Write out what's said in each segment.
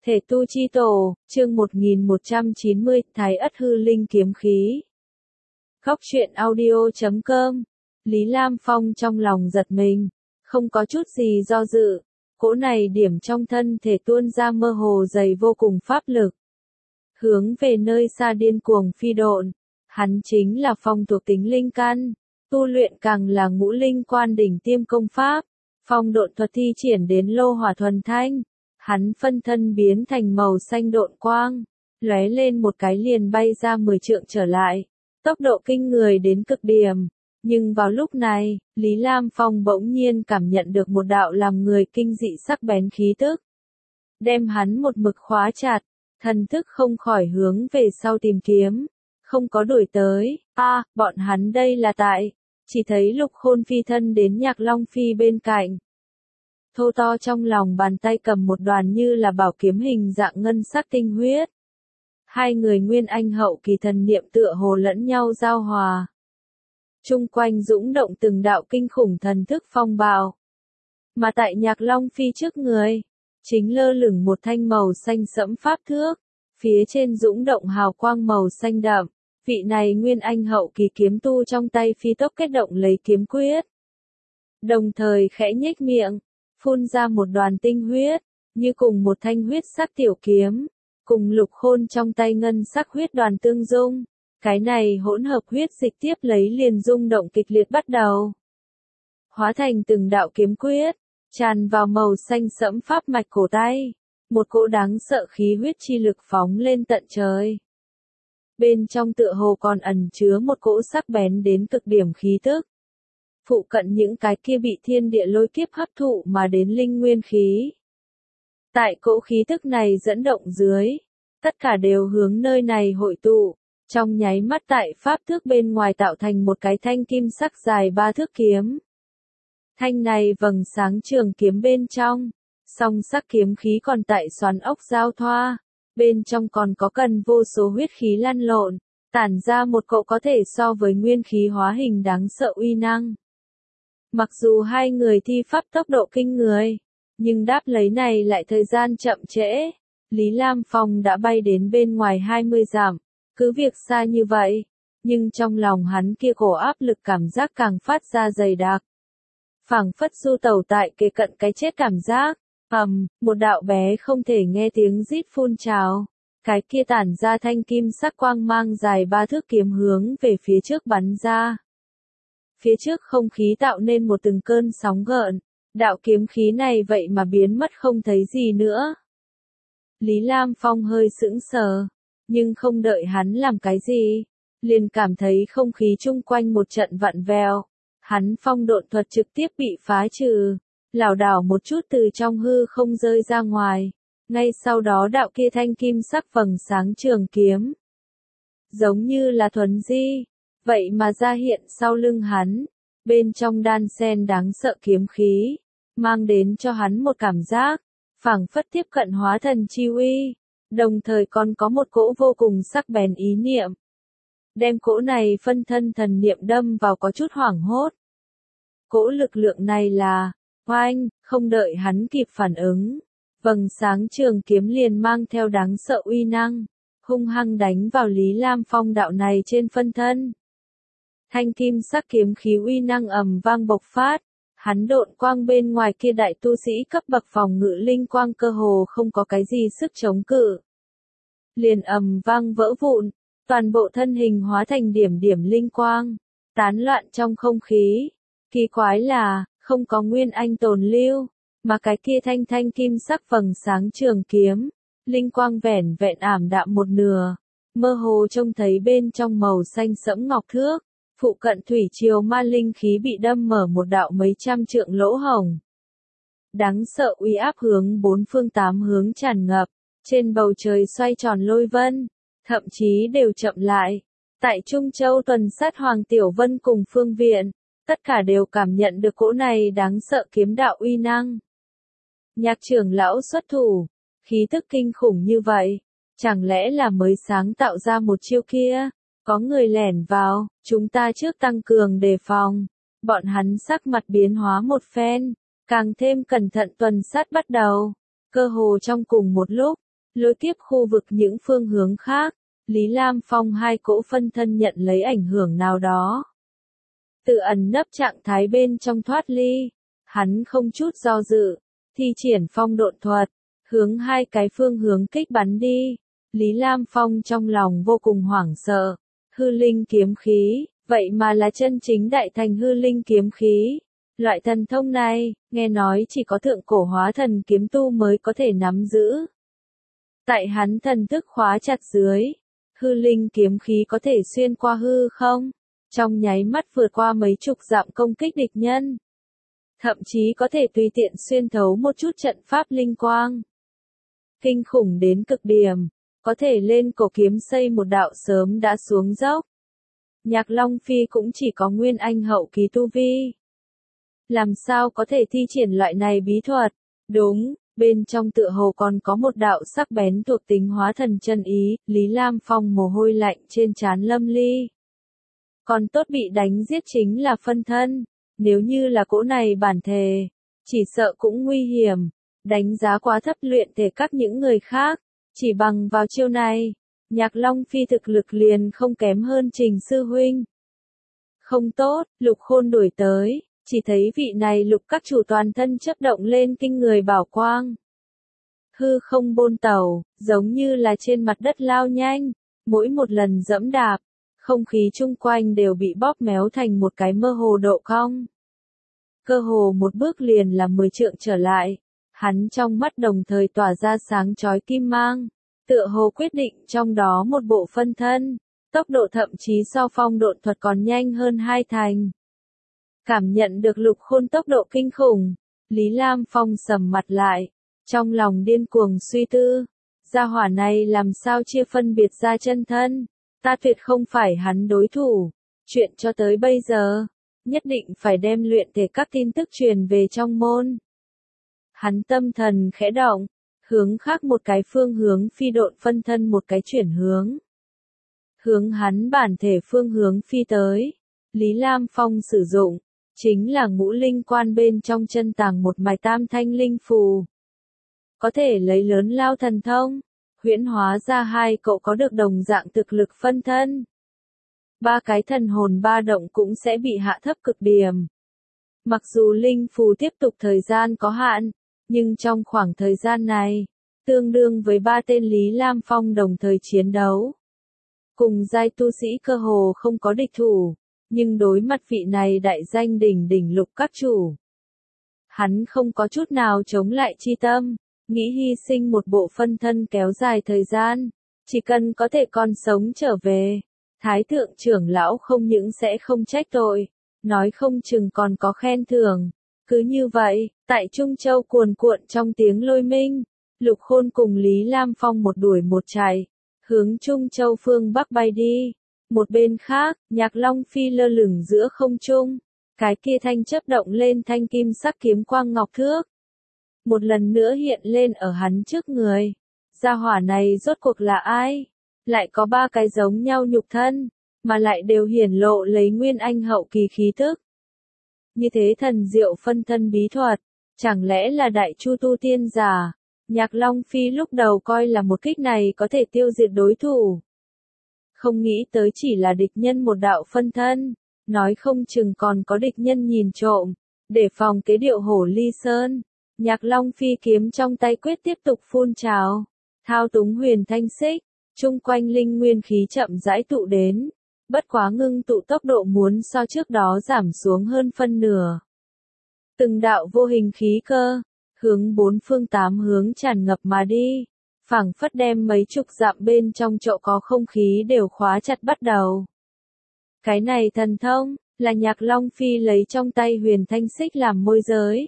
Thể tu chi tổ, chương 1190, Thái Ất hư linh kiếm khí. Góc truyện audio.com. Lý Lam Phong trong lòng giật mình, không có chút gì do dự, cỗ này điểm trong thân thể tuôn ra mơ hồ dày vô cùng pháp lực. Hướng về nơi xa điên cuồng phi độn, hắn chính là phong thuộc tính linh căn, tu luyện càng là ngũ linh quan đỉnh tiêm công pháp, phong độn thuật thi triển đến lô hỏa thuần thanh. Hắn phân thân biến thành màu xanh độn quang, lóe lên một cái liền bay ra 10 trượng trở lại, tốc độ kinh người đến cực điểm. Nhưng vào lúc này, Lý Lam Phong bỗng nhiên cảm nhận được một đạo làm người kinh dị sắc bén khí tức. Đem hắn một mực khóa chặt, thần thức không khỏi hướng về sau tìm kiếm, không có đuổi tới. Bọn hắn đây là tại, chỉ thấy Lục Khôn phi thân đến Nhạc Long Phi bên cạnh. Thô to trong lòng bàn tay cầm một đoàn như là bảo kiếm hình dạng ngân sắc tinh huyết. Hai người nguyên anh hậu kỳ thần niệm tựa hồ lẫn nhau giao hòa. Chung quanh dũng động từng đạo kinh khủng thần thức phong bạo. Mà tại Nhạc Long Phi trước người, chính lơ lửng một thanh màu xanh sẫm pháp thước, phía trên dũng động hào quang màu xanh đậm. Vị này nguyên anh hậu kỳ kiếm tu trong tay phi tốc kết động lấy kiếm quyết. Đồng thời khẽ nhếch miệng, phun ra một đoàn tinh huyết, như cùng một thanh huyết sắc tiểu kiếm, cùng Lục Khôn trong tay ngân sắc huyết đoàn tương dung. Cái này hỗn hợp huyết dịch tiếp lấy liền rung động kịch liệt bắt đầu. Hóa thành từng đạo kiếm quyết, tràn vào màu xanh sẫm pháp mạch cổ tay. Một cỗ đáng sợ khí huyết chi lực phóng lên tận trời. Bên trong tựa hồ còn ẩn chứa một cỗ sắc bén đến cực điểm khí tức. Phụ cận những cái kia bị thiên địa lôi kiếp hấp thụ mà đến linh nguyên khí. Tại cỗ khí tức này dẫn động dưới, tất cả đều hướng nơi này hội tụ, trong nháy mắt tại pháp thước bên ngoài tạo thành một cái thanh kim sắc dài 3 thước kiếm. Thanh này vầng sáng trường kiếm bên trong, song sắc kiếm khí còn tại xoắn ốc giao thoa, bên trong còn có cần vô số huyết khí lăn lộn, tản ra một cỗ có thể so với nguyên khí hóa hình đáng sợ uy năng. Mặc dù hai người thi pháp tốc độ kinh người, nhưng đáp lấy này lại thời gian chậm trễ. Lý Lam Phong đã bay đến bên ngoài 20 dặm, cứ việc xa như vậy, nhưng trong lòng hắn kia cổ áp lực cảm giác càng phát ra dày đặc. Phảng phất du tẩu tại kề cận cái chết cảm giác, một đạo bé không thể nghe tiếng rít phun trào. Cái kia tản ra thanh kim sắc quang mang dài 3 thước kiếm hướng về phía trước bắn ra. Phía trước không khí tạo nên một từng cơn sóng gợn, đạo kiếm khí này vậy mà biến mất không thấy gì nữa. Lý Lam Phong hơi sững sờ, nhưng không đợi hắn làm cái gì, liền cảm thấy không khí chung quanh một trận vặn vẹo, hắn phong độn thuật trực tiếp bị phá trừ, lảo đảo một chút từ trong hư không rơi ra ngoài, ngay sau đó đạo kia thanh kim sắc vầng sáng trường kiếm, giống như là thuấn di. Vậy mà ra hiện sau lưng hắn, bên trong đan sen đáng sợ kiếm khí, mang đến cho hắn một cảm giác, phảng phất tiếp cận hóa thần chi uy, đồng thời còn có một cỗ vô cùng sắc bén ý niệm. Đem cỗ này phân thân thần niệm đâm vào có chút hoảng hốt. Cỗ lực lượng này là, oanh, không đợi hắn kịp phản ứng, vầng sáng trường kiếm liền mang theo đáng sợ uy năng, hung hăng đánh vào Lý Lam Phong đạo này trên phân thân. Thanh kim sắc kiếm khí uy năng ầm vang bộc phát, hắn độn quang bên ngoài kia đại tu sĩ cấp bậc phòng ngự linh quang cơ hồ không có cái gì sức chống cự. Liền ầm vang vỡ vụn, toàn bộ thân hình hóa thành điểm điểm linh quang, tán loạn trong không khí. Kỳ quái là, không có nguyên anh tồn lưu, mà cái kia thanh kim sắc vầng sáng trường kiếm, linh quang vẻn vẹn ảm đạm một nửa, mơ hồ trông thấy bên trong màu xanh sẫm ngọc thước. Phụ cận thủy triều ma linh khí bị đâm mở một đạo mấy trăm trượng lỗ hổng. Đáng sợ uy áp hướng bốn phương tám hướng tràn ngập, trên bầu trời xoay tròn lôi vân, thậm chí đều chậm lại. Tại Trung Châu tuần sát Hoàng Tiểu Vân cùng Phương Viện, tất cả đều cảm nhận được cỗ này đáng sợ kiếm đạo uy năng. Nhạc trưởng lão xuất thủ, khí tức kinh khủng như vậy, chẳng lẽ là mới sáng tạo ra một chiêu kia? Có người lẻn vào, chúng ta trước tăng cường đề phòng. Bọn hắn sắc mặt biến hóa một phen, càng thêm cẩn thận tuần sát bắt đầu. Cơ hồ trong cùng một lúc, lối tiếp khu vực những phương hướng khác. Lý Lam Phong hai cỗ phân thân nhận lấy ảnh hưởng nào đó. Tự ẩn nấp trạng thái bên trong thoát ly. Hắn không chút do dự, thi triển phong độn thuật, hướng hai cái phương hướng kích bắn đi. Lý Lam Phong trong lòng vô cùng hoảng sợ. Hư linh kiếm khí, vậy mà là chân chính đại thành hư linh kiếm khí. Loại thần thông này, nghe nói chỉ có thượng cổ hóa thần kiếm tu mới có thể nắm giữ. Tại hắn thần thức khóa chặt dưới, hư linh kiếm khí có thể xuyên qua hư không, trong nháy mắt vượt qua mấy chục dặm công kích địch nhân. Thậm chí có thể tùy tiện xuyên thấu một chút trận pháp linh quang. Kinh khủng đến cực điểm, có thể lên cổ kiếm xây một đạo sớm đã xuống dốc. Nhạc Long Phi cũng chỉ có nguyên anh hậu kỳ tu vi. Làm sao có thể thi triển loại này bí thuật? Đúng, bên trong tựa hồ còn có một đạo sắc bén thuộc tính hóa thần chân ý. Lý Lam Phong mồ hôi lạnh trên trán lâm ly. Còn tốt bị đánh giết chính là phân thân. Nếu như là cỗ này bản thể, chỉ sợ cũng nguy hiểm. Đánh giá quá thấp luyện thể các những người khác. Chỉ bằng vào chiêu này, Nhạc Long Phi thực lực liền không kém hơn Trình sư huynh. Không tốt, Lục Khôn đuổi tới, chỉ thấy vị này Lục các chủ toàn thân chớp động lên kinh người bảo quang. Hư không bôn tàu, giống như là trên mặt đất lao nhanh, mỗi một lần dẫm đạp, không khí chung quanh đều bị bóp méo thành một cái mơ hồ độ cong. Cơ hồ một bước liền là 10 trượng trở lại, hắn trong mắt đồng thời tỏa ra sáng chói kim mang, tựa hồ quyết định trong đó một bộ phân thân, tốc độ thậm chí so phong độn thuật còn nhanh hơn 2 thành. Cảm nhận được Lục Khôn tốc độ kinh khủng, Lý Lam Phong sầm mặt lại, trong lòng điên cuồng suy tư, gia hỏa này làm sao chia phân biệt ra chân thân, ta tuyệt không phải hắn đối thủ, chuyện cho tới bây giờ, nhất định phải đem luyện thể các tin tức truyền về trong môn. Hắn tâm thần khẽ động, hướng khác một cái phương hướng phi độn phân thân một cái chuyển hướng. Hướng hắn bản thể phương hướng phi tới, Lý Lam Phong sử dụng, chính là ngũ linh quan bên trong chân tàng một mài tam thanh linh phù. Có thể lấy lớn lao thần thông, huyễn hóa ra hai cậu có được đồng dạng thực lực phân thân. Ba cái thần hồn ba động cũng sẽ bị hạ thấp cực điểm. Mặc dù linh phù tiếp tục thời gian có hạn, nhưng trong khoảng thời gian này, tương đương với 3 tên Lý Lam Phong đồng thời chiến đấu. Cùng giai tu sĩ cơ hồ không có địch thủ, nhưng đối mặt vị này đại danh đỉnh Lục các chủ. Hắn không có chút nào chống lại chi tâm, nghĩ hy sinh một bộ phân thân kéo dài thời gian, chỉ cần có thể còn sống trở về. Thái thượng trưởng lão không những sẽ không trách tội, nói không chừng còn có khen thưởng. Cứ như vậy, tại Trung Châu cuồn cuộn trong tiếng lôi minh, Lục Khôn cùng Lý Lam Phong một đuổi một chạy, hướng Trung Châu phương Bắc bay đi. Một bên khác, Nhạc Long Phi lơ lửng giữa không trung, cái kia thanh chớp động lên thanh kim sắc kiếm quang ngọc thước. Một lần nữa hiện lên ở hắn trước người. Gia hỏa này rốt cuộc là ai? Lại có 3 cái giống nhau nhục thân, mà lại đều hiển lộ lấy nguyên anh hậu kỳ khí tức. Như thế thần diệu phân thân bí thuật, chẳng lẽ là đại chu tu tiên giả? Nhạc Long Phi lúc đầu coi là một kích này có thể tiêu diệt đối thủ. Không nghĩ tới chỉ là địch nhân một đạo phân thân, nói không chừng còn có địch nhân nhìn trộm, để phòng kế điệu hổ ly sơn. Nhạc Long Phi kiếm trong tay quyết tiếp tục phun trào, thao túng huyền thanh xích, chung quanh linh nguyên khí chậm rãi tụ đến, bất quá ngưng tụ tốc độ muốn so trước đó giảm xuống hơn phân nửa. Từng đạo vô hình khí cơ, hướng 4 phương 8 hướng tràn ngập mà đi, phảng phất đem mấy chục dặm bên trong chỗ có không khí đều khóa chặt bắt đầu. Cái này thần thông, là Nhạc Long Phi lấy trong tay huyền thanh xích làm môi giới.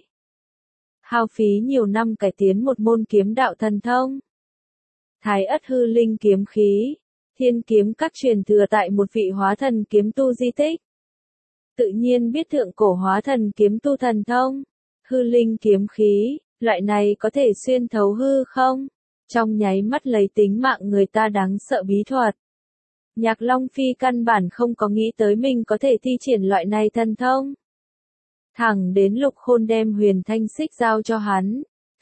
Hao phí nhiều năm cải tiến một môn kiếm đạo thần thông. Thái ất hư linh kiếm khí, thiên kiếm các truyền thừa tại một vị hóa thần kiếm tu di tích. Tự nhiên biết thượng cổ hóa thần kiếm tu thần thông, hư linh kiếm khí, loại này có thể xuyên thấu hư không? Trong nháy mắt lấy tính mạng người ta đáng sợ bí thuật. Nhạc Long Phi căn bản không có nghĩ tới mình có thể thi triển loại này thần thông. Thẳng đến Lục Khôn đem huyền thanh xích giao cho hắn,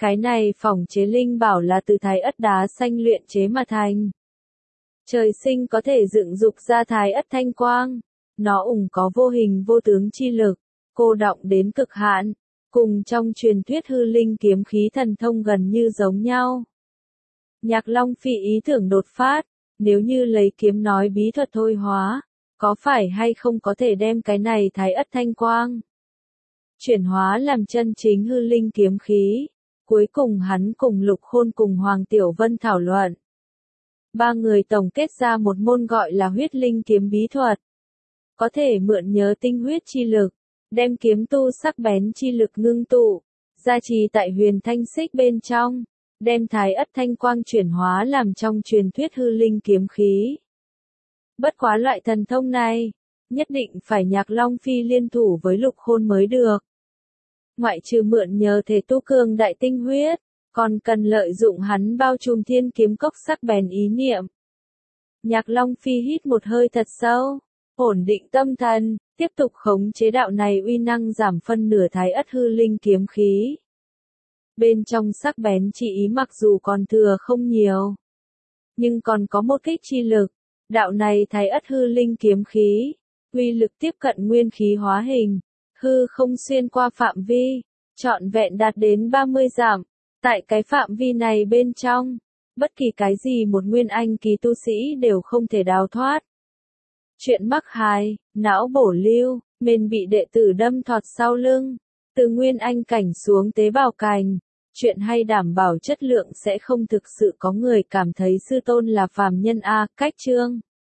Cái này phỏng chế linh bảo là từ thái ất đá xanh luyện chế mà thành. Trời sinh có thể dựng dục ra thái ất thanh quang. Nó ủng có vô hình vô tướng chi lực, cô đọng đến cực hạn, cùng trong truyền thuyết hư linh kiếm khí thần thông gần như giống nhau. Nhạc Long Phi ý tưởng đột phát, nếu như lấy kiếm nói bí thuật thôi hóa, có phải hay không có thể đem cái này thái ất thanh quang chuyển hóa làm chân chính hư linh kiếm khí. Cuối cùng hắn cùng Lục Khôn cùng Hoàng Tiểu Vân thảo luận. Ba người tổng kết ra một môn gọi là huyết linh kiếm bí thuật. Có thể mượn nhớ tinh huyết chi lực, đem kiếm tu sắc bén chi lực ngưng tụ, gia trì tại huyền thanh xích bên trong, đem thái ất thanh quang chuyển hóa làm trong truyền thuyết hư linh kiếm khí. Bất quá loại thần thông này, nhất định phải Nhạc Long Phi liên thủ với Lục Khôn mới được. Ngoại trừ mượn nhờ thể tu cường đại tinh huyết, còn cần lợi dụng hắn bao trùm thiên kiếm cốc sắc bén ý niệm. Nhạc Long Phi hít một hơi thật sâu, ổn định tâm thần, tiếp tục khống chế đạo này uy năng giảm phân nửa thái ất hư linh kiếm khí. Bên trong sắc bén chi ý mặc dù còn thừa không nhiều, nhưng còn có một kích chi lực. Đạo này thái ất hư linh kiếm khí, uy lực tiếp cận nguyên khí hóa hình, hư không xuyên qua phạm vi, trọn vẹn đạt đến 30 dặm. Tại cái phạm vi này bên trong, bất kỳ cái gì một nguyên anh kỳ tu sĩ đều không thể đào thoát. Chuyện mắc hài, não bổ lưu, mền bị đệ tử đâm thọt sau lưng, từ nguyên anh cảnh xuống tế bào cành. Chuyện hay đảm bảo chất lượng sẽ không thực sự có người cảm thấy sư tôn là phàm nhân a. Cách chương